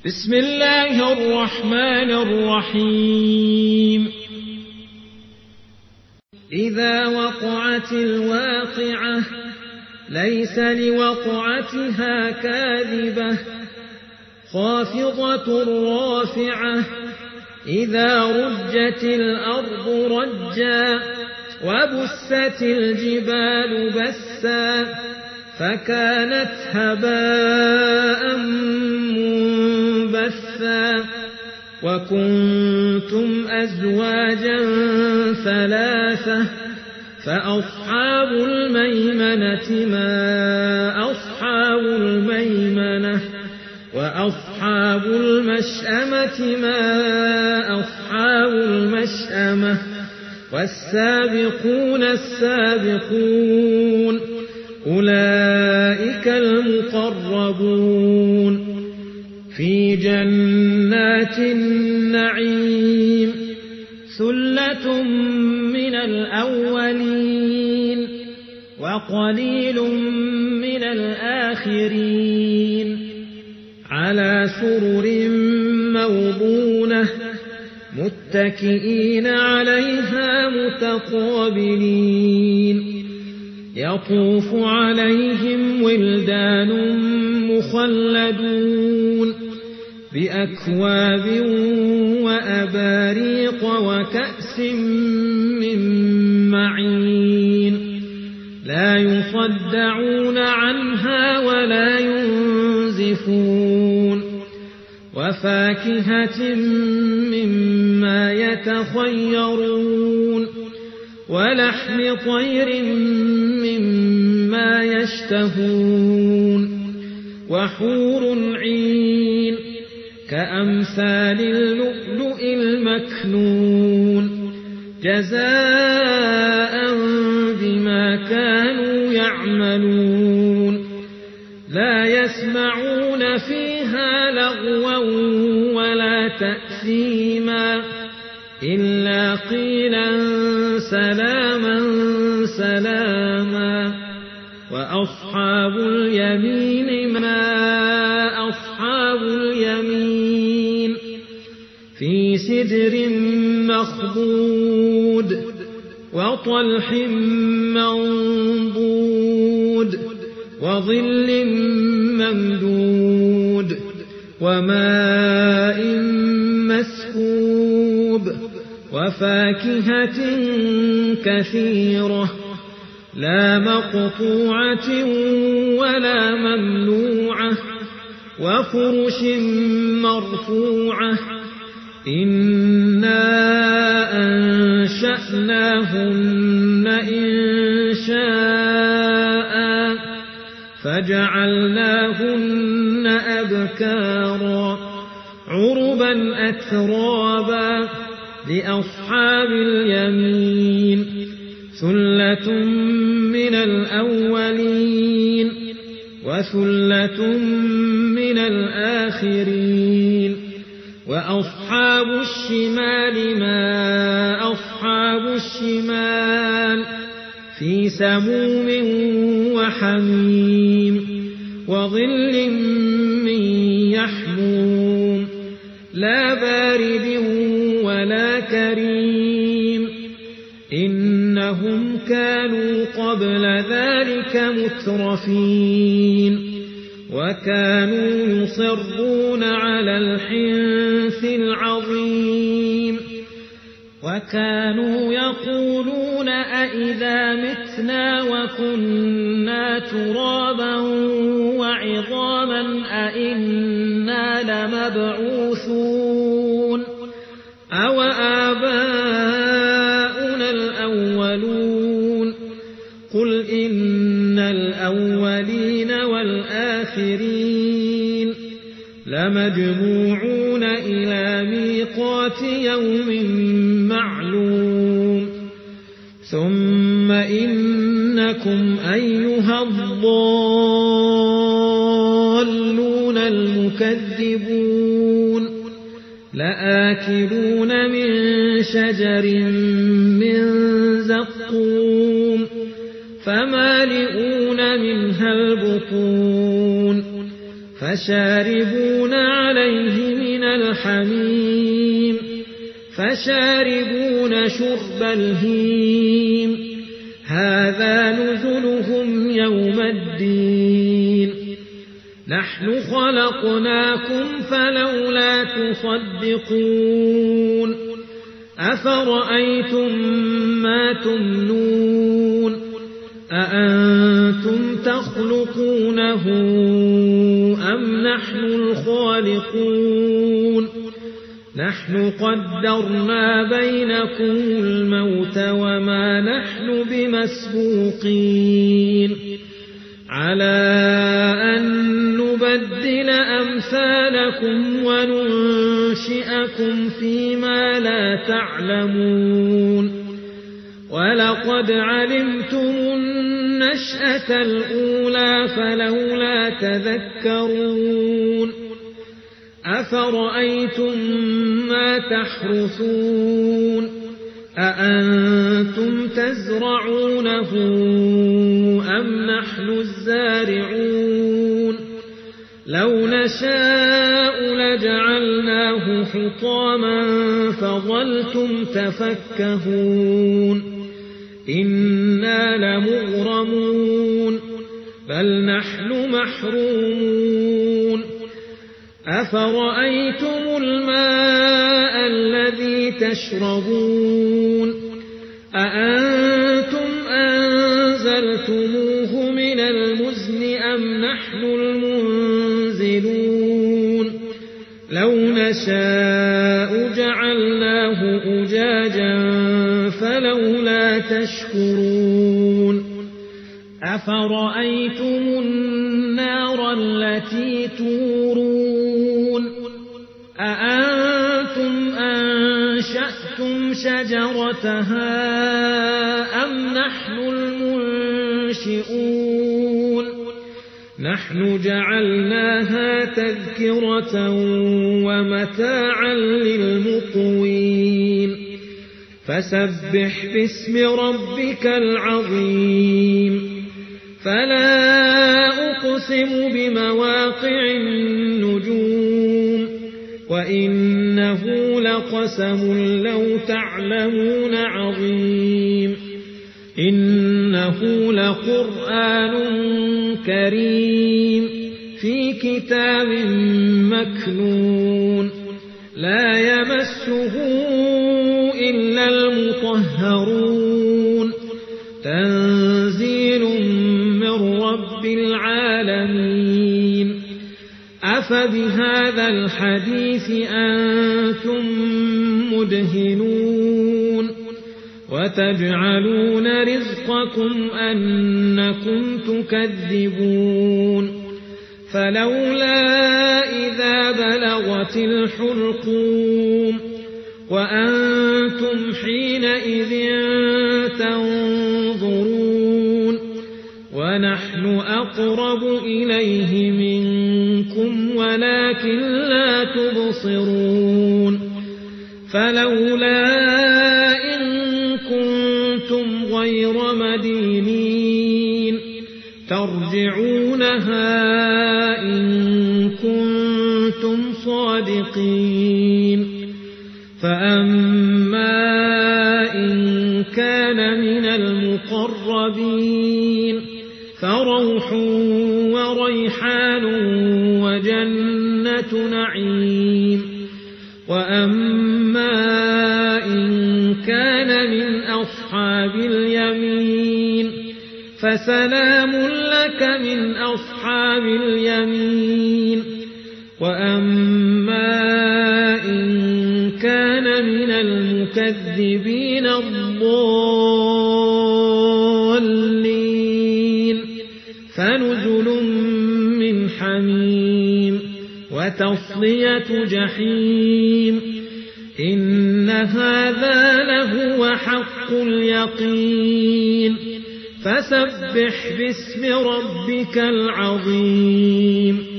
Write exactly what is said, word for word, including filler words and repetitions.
بسم الله الرحمن الرحيم. إذا وقعت الواقعة ليس لوقعتها كاذبة خافضة رافعة إذا رجت الأرض رجا وبست الجبال بسا فكانت هباء منبثا وكنتم أزواجا ثلاثة فأصحاب الميمنة ما أصحاب الميمنة وأصحاب المشأمة ما أصحاب المشأمة والسابقون السابقون أولئك المقربون في جنات النعيم ثلة من الأولين وقليل من الآخرين على سرر موضونة متكئين عليها متقابلين يطوف عليهم ولدان مخلدون بأكواب وأباريق وكأس من معين لا يصدعون عنها ولا ينزفون وفاكهة مما يتخيرون ولحم طير مما يشتهون وحور عين كأمثال اللؤلؤ المكنون جزاء بما كانوا يعملون لا يسمعون فيها لغوا ولا تأثيما إلا قيلا سلاما سلاما وأصحاب اليمين ما أصحاب اليمين في سدر مخضود وطلح منضود وظل ممدود وماء مسكوب وفاكهة كثيرة لا مقطوعة ولا ممنوعة وفرش مرفوعة إنا أنشأناهن إنشاء فجعلناهن أبكارا عربا أترابا لأصحاب اليمين ثلة من الأولين وثلة من الآخرين وأصحاب الشمال ما أصحاب الشمال في سموم وحميم وظل من يحموم لا بارد ولا كريم إنهم كانوا قبل ذلك مترفين وكانوا يصرون على الحنث العظيم وكانوا يقولون أئذا متنا وكنا ترابا وعظاما أئنا لمبعوثون أو آباؤنا الأولون قل إن الأولين والآخرين لمجموعون إلى ميقات يوم معلوم ثم إنكم أيها الضالون المكذبون لآكلون من شجر من زقوم فمالئون منها البطون فشاربون عليه الحميم فشاربون شرب الهيم هذا نزلهم يوم الدين نحن خلقناكم فلولا تصدقون أفرأيتم ما تمنون أأنتم تخلقونه أم نحن الخالقون نحن قدرنا بينكم الموت وما نحن بمسبوقين على أن نبدل أمثالكم وننشئكم فيما لا تعلمون ولقد علمتم النشأة الأولى فلولا تذكرون أفرأيتم ما تحرثون أأنتم تزرعونه أم نحن الزارعون لو نشاء لجعلناه حطاما فظلتم تفكهون إنا لمغرمون بل نحن محرومون أفرأيتم الماء الذي تشربون أأنتم أنزلتموه من المزن أم نحن المنزلون لو نشاء جعلناه أجاجا فلولا تشكرون أفرأيتم النار التي تورون أأنتم أنشأتم شجرتها أم نحن المنشئون نحن جعلناها تذكرة ومتاعا للمقوين فسبح باسم ربك العظيم فلا أقسم بمواقع النجوم وإنه لقسم لو تعلمون عظيم إنه لقرآن كريم في كتاب مكنون لا يمسه إلا المطهرون تنزيل من رب العالمين أفبهذا الحديث أنتم مدهنون وتجعلون رزقكم أنكم تكذبون فلولا إذا بلغت الحلقوم وأنتم حينئذ تنظرون ونحن أقرب إليه منكم ولكن لا تبصرون فلولا إن كنتم غير مدينين ترجعونها إن كنتم صادقين فأما إن كان من المقربين فروح وريحان وجنة نعيم وأما إن كان من أصحاب اليمين فسلام لك من أصحاب اليمين وأما إن كان من المكذبين الضالين فنزل من حميم وتصلية جحيم إن هذا لهو حق اليقين فسبح باسم ربك العظيم